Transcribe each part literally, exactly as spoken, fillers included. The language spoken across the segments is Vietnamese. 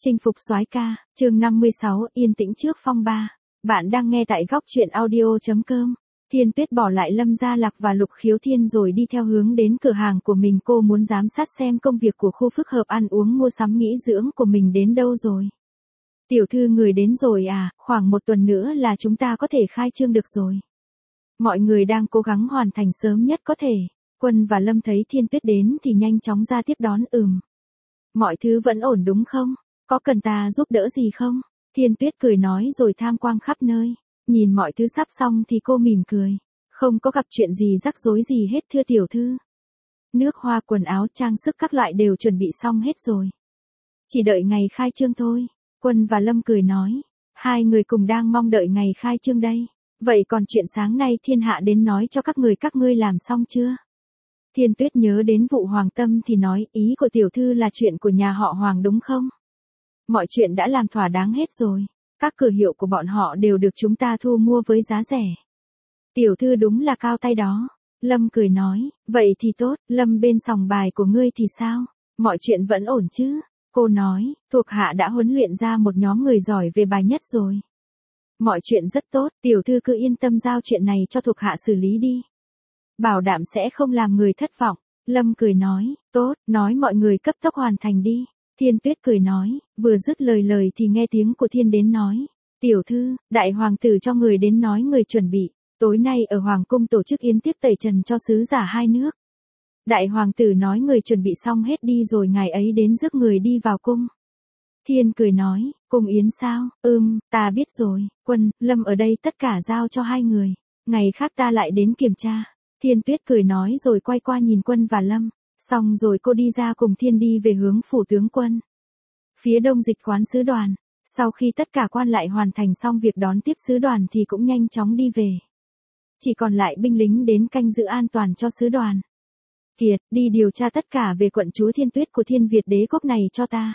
Chinh phục soái ca, chương năm mươi sáu, yên tĩnh trước phong ba. Bạn đang nghe tại góc truyện audio chấm com. Thiên Tuyết bỏ lại Lâm Gia Lạc và Lục Khiếu Thiên rồi đi theo hướng đến cửa hàng của mình. Cô muốn giám sát xem công việc của khu phức hợp ăn uống mua sắm nghỉ dưỡng của mình đến đâu rồi. Tiểu thư người đến rồi à, khoảng một tuần nữa là chúng ta có thể khai trương được rồi. Mọi người đang cố gắng hoàn thành sớm nhất có thể. Quân và Lâm thấy Thiên Tuyết đến thì nhanh chóng ra tiếp đón. Ừm. Mọi thứ vẫn ổn đúng không? Có cần ta giúp đỡ gì không? Thiên Tuyết cười nói rồi tham quan khắp nơi. Nhìn mọi thứ sắp xong thì cô mỉm cười. Không có gặp chuyện gì rắc rối gì hết thưa tiểu thư. Nước hoa, quần áo, trang sức các loại đều chuẩn bị xong hết rồi. Chỉ đợi ngày khai trương thôi. Quân và Lâm cười nói. Hai người cùng đang mong đợi ngày khai trương đây. Vậy còn chuyện sáng nay thiên hạ đến nói cho các người các ngươi làm xong chưa? Thiên Tuyết nhớ đến vụ Hoàng Tâm thì nói, ý của tiểu thư là chuyện của nhà họ Hoàng đúng không? Mọi chuyện đã làm thỏa đáng hết rồi. Các cửa hiệu của bọn họ đều được chúng ta thu mua với giá rẻ. Tiểu thư đúng là cao tay đó. Lâm cười nói, vậy thì tốt. Lâm, bên sòng bài của ngươi thì sao? Mọi chuyện vẫn ổn chứ? Cô nói, thuộc hạ đã huấn luyện ra một nhóm người giỏi về bài nhất rồi. Mọi chuyện rất tốt, tiểu thư cứ yên tâm giao chuyện này cho thuộc hạ xử lý đi. Bảo đảm sẽ không làm người thất vọng. Lâm cười nói, tốt, nói mọi người cấp tốc hoàn thành đi. Thiên Tuyết cười nói, vừa dứt lời lời thì nghe tiếng của Thiên đến nói. Tiểu thư, đại hoàng tử cho người đến nói người chuẩn bị. Tối nay ở Hoàng cung tổ chức yến tiệc tẩy trần cho sứ giả hai nước. Đại hoàng tử nói người chuẩn bị xong hết đi rồi ngày ấy đến rước người đi vào cung. Thiên cười nói, cung yến sao? Ừm, ta biết rồi. Quân, Lâm ở đây tất cả giao cho hai người. Ngày khác ta lại đến kiểm tra. Thiên Tuyết cười nói rồi quay qua nhìn Quân và Lâm. Xong rồi cô đi ra cùng Thiên đi về hướng phủ tướng quân. Phía đông dịch quán sứ đoàn. Sau khi tất cả quan lại hoàn thành xong việc đón tiếp sứ đoàn thì cũng nhanh chóng đi về. Chỉ còn lại binh lính đến canh giữ an toàn cho sứ đoàn. Kiệt, đi điều tra tất cả về quận chúa Thiên Tuyết của Thiên Việt đế quốc này cho ta.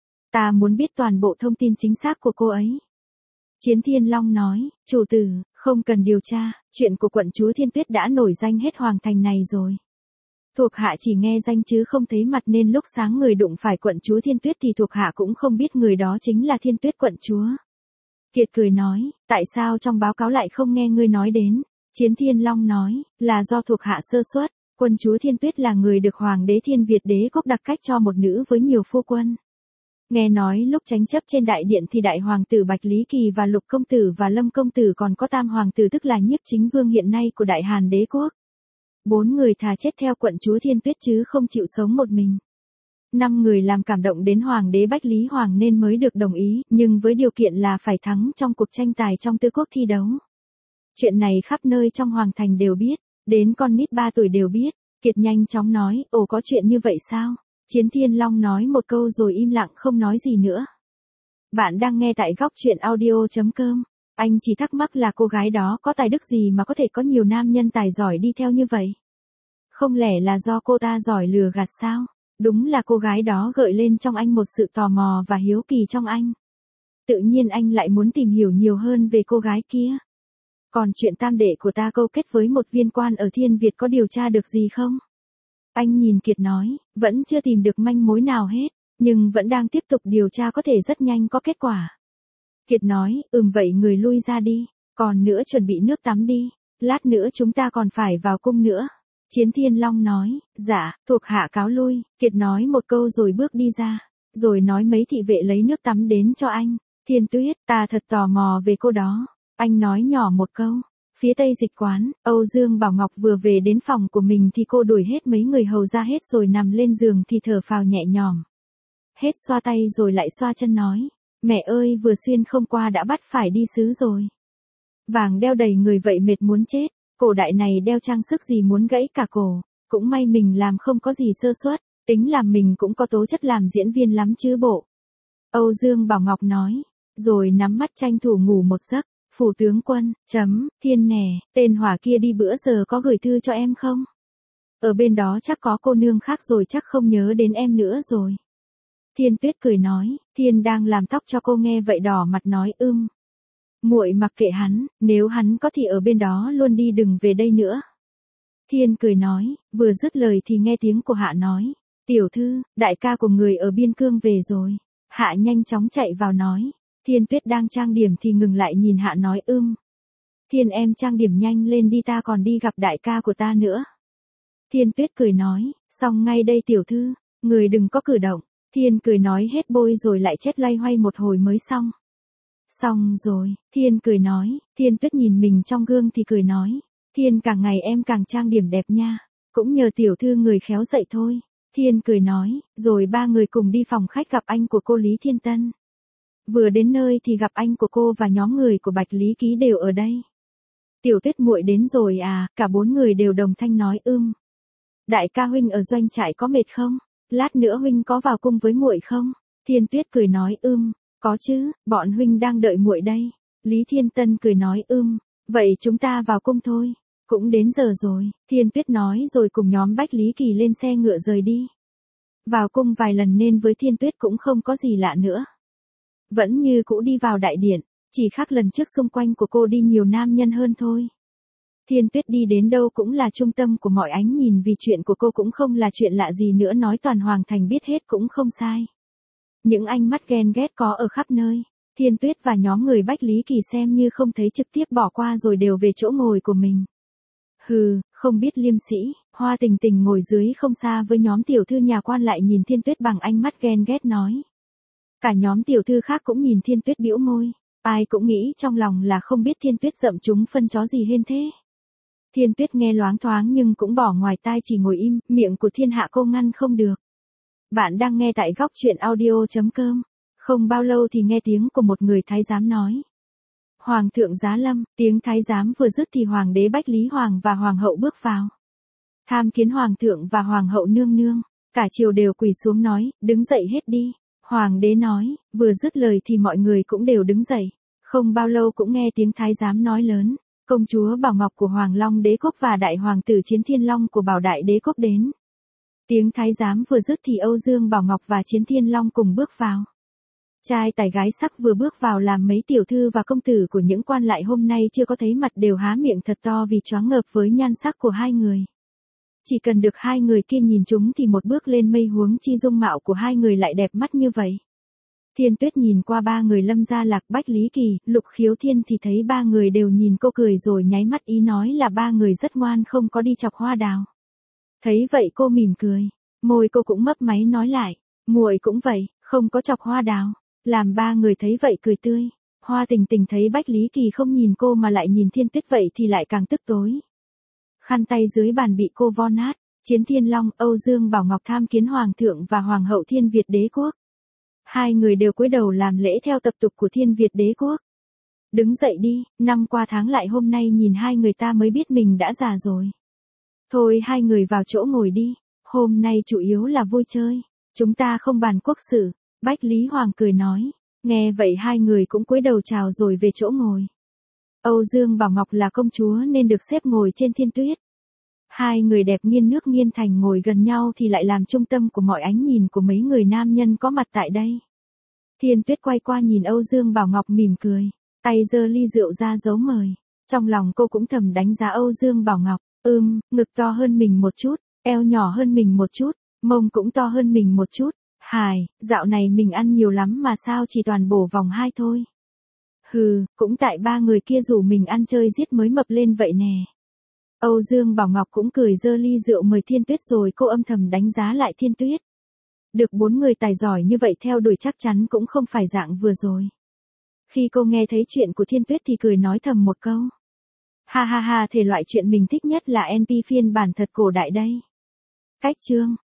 Ta muốn biết toàn bộ thông tin chính xác của cô ấy. Chiến Thiên Long nói, chủ tử, không cần điều tra, chuyện của quận chúa Thiên Tuyết đã nổi danh hết hoàng thành này rồi. Thuộc hạ chỉ nghe danh chứ không thấy mặt nên lúc sáng người đụng phải quận chúa Thiên Tuyết thì thuộc hạ cũng không biết người đó chính là Thiên Tuyết quận chúa. Kiệt cười nói, tại sao trong báo cáo lại không nghe ngươi nói đến? Chiến Thiên Long nói, là do thuộc hạ sơ suất, quận chúa Thiên Tuyết là người được hoàng đế Thiên Việt đế quốc đặc cách cho một nữ với nhiều phu quân. Nghe nói lúc tranh chấp trên đại điện thì đại hoàng tử Bạch Lý Kỳ và Lục công tử và Lâm công tử còn có tam hoàng tử tức là Nhiếp Chính Vương hiện nay của Đại Hàn đế quốc. Bốn người thà chết theo quận chúa Thiên Tuyết chứ không chịu sống một mình. Năm người làm cảm động đến hoàng đế Bách Lý Hoàng nên mới được đồng ý, nhưng với điều kiện là phải thắng trong cuộc tranh tài trong tứ quốc thi đấu. Chuyện này khắp nơi trong hoàng thành đều biết, đến con nít ba tuổi đều biết. Kiệt nhanh chóng nói, ồ có chuyện như vậy sao? Chiến Thiên Long nói một câu rồi im lặng không nói gì nữa. Bạn đang nghe tại góc truyện audio chấm com. Anh chỉ thắc mắc là cô gái đó có tài đức gì mà có thể có nhiều nam nhân tài giỏi đi theo như vậy? Không lẽ là do cô ta giỏi lừa gạt sao? Đúng là cô gái đó gợi lên trong anh một sự tò mò và hiếu kỳ trong anh. Tự nhiên anh lại muốn tìm hiểu nhiều hơn về cô gái kia. Còn chuyện tam đệ của ta câu kết với một viên quan ở Thiên Việt có điều tra được gì không? Anh nhìn Kiệt nói, vẫn chưa tìm được manh mối nào hết, nhưng vẫn đang tiếp tục điều tra có thể rất nhanh có kết quả. Kiệt nói, ừm vậy người lui ra đi, còn nữa chuẩn bị nước tắm đi, lát nữa chúng ta còn phải vào cung nữa. Chiến Thiên Long nói, dạ, thuộc hạ cáo lui. Kiệt nói một câu rồi bước đi ra, rồi nói mấy thị vệ lấy nước tắm đến cho anh. Thiên Tuyết, ta thật tò mò về cô đó. Anh nói nhỏ một câu. Phía tây dịch quán, Âu Dương Bảo Ngọc vừa về đến phòng của mình thì cô đuổi hết mấy người hầu ra hết rồi nằm lên giường thì thở phào nhẹ nhõm. Hết xoa tay rồi lại xoa chân nói, mẹ ơi vừa xuyên không qua đã bắt phải đi xứ rồi. Vàng đeo đầy người vậy mệt muốn chết, cổ đại này đeo trang sức gì muốn gãy cả cổ, cũng may mình làm không có gì sơ suất, tính làm mình cũng có tố chất làm diễn viên lắm chứ bộ. Âu Dương Bảo Ngọc nói, rồi nắm mắt tranh thủ ngủ một giấc. Phủ tướng quân, chấm, Thiên nè, tên hỏa kia đi bữa giờ có gửi thư cho em không? Ở bên đó chắc có cô nương khác rồi chắc không nhớ đến em nữa rồi. Thiên Tuyết cười nói, Thiên đang làm tóc cho cô nghe vậy đỏ mặt nói ưm. Muội mặc kệ hắn, nếu hắn có thì ở bên đó luôn đi đừng về đây nữa. Thiên cười nói, vừa dứt lời thì nghe tiếng của Hạ nói, tiểu thư, đại ca của người ở biên cương về rồi. Hạ nhanh chóng chạy vào nói. Thiên Tuyết đang trang điểm thì ngừng lại nhìn Hạ nói ưm. Thiên em trang điểm nhanh lên đi, ta còn đi gặp đại ca của ta nữa. Thiên Tuyết cười nói, xong ngay đây tiểu thư, người đừng có cử động. Thiên cười nói hết bôi rồi lại chết loay hoay một hồi mới xong. Xong rồi, Thiên cười nói, Thiên Tuyết nhìn mình trong gương thì cười nói, Thiên càng ngày em càng trang điểm đẹp nha, cũng nhờ tiểu thư người khéo dạy thôi. Thiên cười nói, rồi ba người cùng đi phòng khách gặp anh của cô Lý Thiên Tân. Vừa đến nơi thì gặp anh của cô và nhóm người của Bạch Lý Ký đều ở đây. Tiểu Tuyết muội đến rồi à, cả bốn người đều đồng thanh nói ưm. Đại ca huynh ở doanh trại có mệt không? Lát nữa huynh có vào cung với muội không? Thiên Tuyết cười nói ưm, có chứ, bọn huynh đang đợi muội đây. Lý Thiên Tân cười nói ưm, vậy chúng ta vào cung thôi. Cũng đến giờ rồi, Thiên Tuyết nói rồi cùng nhóm Bách Lý Kỳ lên xe ngựa rời đi. Vào cung vài lần nên với Thiên Tuyết cũng không có gì lạ nữa. Vẫn như cũ đi vào đại điện, chỉ khác lần trước xung quanh của cô đi nhiều nam nhân hơn thôi. Thiên Tuyết đi đến đâu cũng là trung tâm của mọi ánh nhìn vì chuyện của cô cũng không là chuyện lạ gì nữa, nói toàn Hoàng Thành biết hết cũng không sai. Những ánh mắt ghen ghét có ở khắp nơi, Thiên Tuyết và nhóm người Bách Lý Kỳ xem như không thấy trực tiếp bỏ qua rồi đều về chỗ ngồi của mình. Hừ, không biết liêm sĩ, Hoa Tình Tình ngồi dưới không xa với nhóm tiểu thư nhà quan lại nhìn Thiên Tuyết bằng ánh mắt ghen ghét nói. Cả nhóm tiểu thư khác cũng nhìn Thiên Tuyết bĩu môi, ai cũng nghĩ trong lòng là không biết Thiên Tuyết dậm chúng phân chó gì hên thế. Thiên Tuyết nghe loáng thoáng nhưng cũng bỏ ngoài tai chỉ ngồi im, miệng của thiên hạ cô ngăn không được. Bạn đang nghe tại góc truyện audio chấm com. Không bao lâu thì nghe tiếng của một người thái giám nói. Hoàng thượng giá lâm, tiếng thái giám vừa dứt thì hoàng đế Bách Lý Hoàng và hoàng hậu bước vào. Tham kiến hoàng thượng và hoàng hậu nương nương, cả triều đều quỳ xuống nói, đứng dậy hết đi. Hoàng đế nói, vừa dứt lời thì mọi người cũng đều đứng dậy. Không bao lâu cũng nghe tiếng thái giám nói lớn, công chúa Bảo Ngọc của Hoàng Long Đế quốc và đại hoàng tử Chiến Thiên Long của Bảo Đại Đế quốc đến. Tiếng thái giám vừa dứt thì Âu Dương Bảo Ngọc và Chiến Thiên Long cùng bước vào. Trai tài gái sắc vừa bước vào làm mấy tiểu thư và công tử của những quan lại hôm nay chưa có thấy mặt đều há miệng thật to vì choáng ngợp với nhan sắc của hai người. Chỉ cần được hai người kia nhìn chúng thì một bước lên mây, huống chi dung mạo của hai người lại đẹp mắt như vậy. Thiên Tuyết nhìn qua ba người Lâm Gia Lạc, Bách Lý Kỳ, Lục Khiếu Thiên thì thấy ba người đều nhìn cô cười rồi nháy mắt ý nói là ba người rất ngoan không có đi chọc hoa đào. Thấy vậy cô mỉm cười, môi cô cũng mấp máy nói lại, muội cũng vậy, không có chọc hoa đào. Làm ba người thấy vậy cười tươi. Hoa Tình Tình thấy Bách Lý Kỳ không nhìn cô mà lại nhìn Thiên Tuyết vậy thì lại càng tức tối. Khăn tay dưới bàn bị cô vo nát. Chiến Thiên Long, Âu Dương Bảo Ngọc tham kiến hoàng thượng và hoàng hậu Thiên Việt Đế quốc. Hai người đều cúi đầu làm lễ theo tập tục của Thiên Việt Đế quốc. Đứng dậy đi, năm qua tháng lại hôm nay nhìn hai người ta mới biết mình đã già rồi. Thôi hai người vào chỗ ngồi đi, hôm nay chủ yếu là vui chơi, chúng ta không bàn quốc sự. Bách Lý Hoàng cười nói, nghe vậy hai người cũng cúi đầu chào rồi về chỗ ngồi. Âu Dương Bảo Ngọc là công chúa nên được xếp ngồi trên Thiên Tuyết. Hai người đẹp nghiêng nước nghiêng thành ngồi gần nhau thì lại làm trung tâm của mọi ánh nhìn của mấy người nam nhân có mặt tại đây. Thiên Tuyết quay qua nhìn Âu Dương Bảo Ngọc mỉm cười, tay giơ ly rượu ra dấu mời. Trong lòng cô cũng thầm đánh giá Âu Dương Bảo Ngọc, ưm, ngực to hơn mình một chút, eo nhỏ hơn mình một chút, mông cũng to hơn mình một chút. Hài, dạo này mình ăn nhiều lắm mà sao chỉ toàn bổ vòng hai thôi. Hừ, cũng tại ba người kia rủ mình ăn chơi giết mới mập lên vậy nè. Âu Dương Bảo Ngọc cũng cười giơ ly rượu mời Thiên Tuyết rồi cô âm thầm đánh giá lại Thiên Tuyết. Được bốn người tài giỏi như vậy theo đuổi chắc chắn cũng không phải dạng vừa rồi. Khi cô nghe thấy chuyện của Thiên Tuyết thì cười nói thầm một câu. Ha ha ha, thể loại chuyện mình thích nhất là en pê phiên bản thật cổ đại đây. Cách chương